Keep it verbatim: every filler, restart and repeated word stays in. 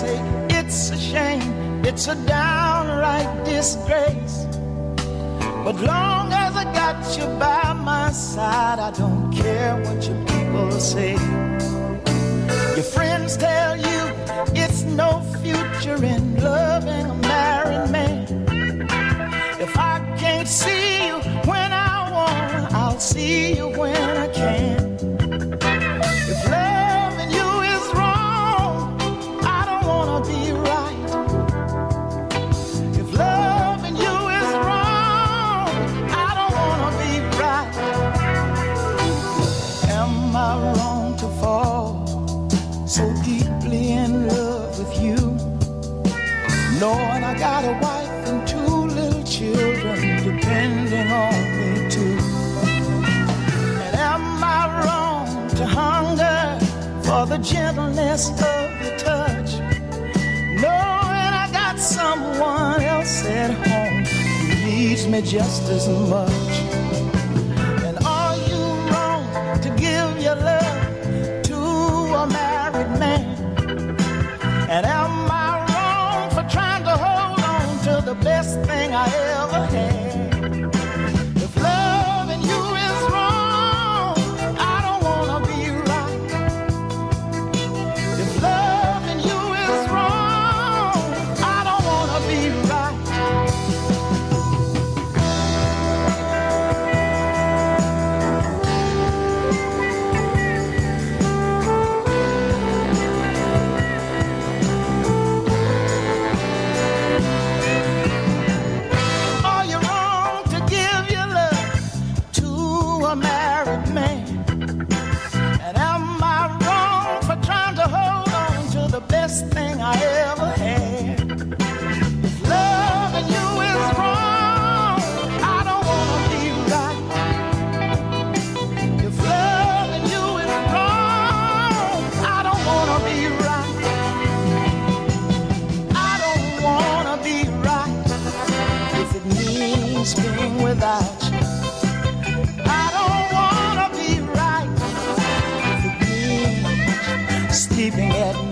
say it's a shame, it's a downright disgrace. But long as I got you by my side, I don't care what your people say. Your friends tell you it's no future in loving a married man. If I can't see you when I want, I'll see you when I can. If loving you is wrong, I don't wanna be right. If loving you is wrong, I don't wanna be right. Am I wrong to fall so deeply in love with you, knowing I got a wife and two little children depending on me too? And am I wrong to hunger for the gentleness of your touch, knowing I got someone else at home who needs me just as much? And are you wrong to give your love to a married man? And am I wrong for trying to hold on to the best thing I ever had? If loving you is wrong, I don't wanna be right. If loving you is wrong, I don't wanna be right. Are you wrong to give your love to a married man? And am I wrong for trying to hold on to the best thing I ever had? If loving you is wrong, I don't wanna be right. If loving you is wrong, I don't wanna be right. I don't wanna be right if it means being without you. I don't wanna be right if it means sleeping at